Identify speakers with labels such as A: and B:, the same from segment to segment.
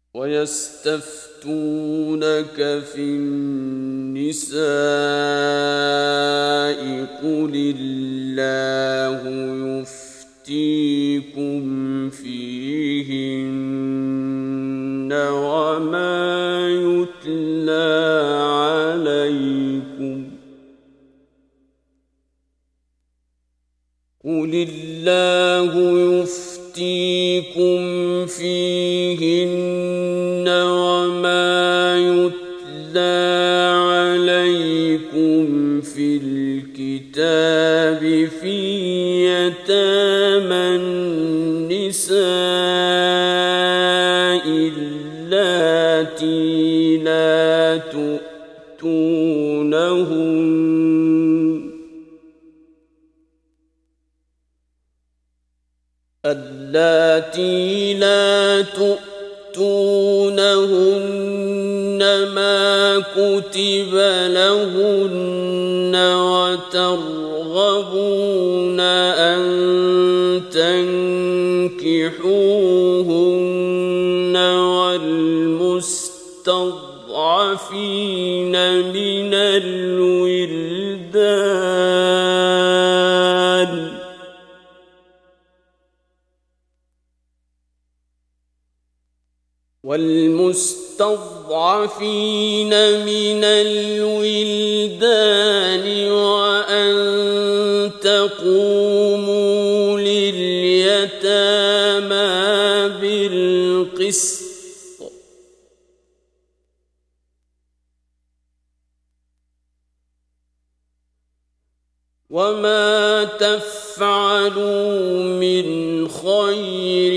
A: ويستفتونك في النساء قل الله يفتيكم فيهن وما يتلى عليكم قل الله يفتيكم فيهن وما يتلى عليكم في الكتاب في يتامى النساء اللاتي لا تؤتونهن ما كتب لهن وترغبون أن تنكحوهن والمستضعفين من الولدان وأن تقوموا لليتامى بالقسط وما تفعلوا من خير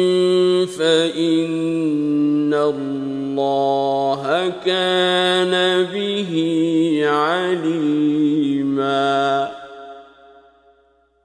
A: فإن الله كان به عليما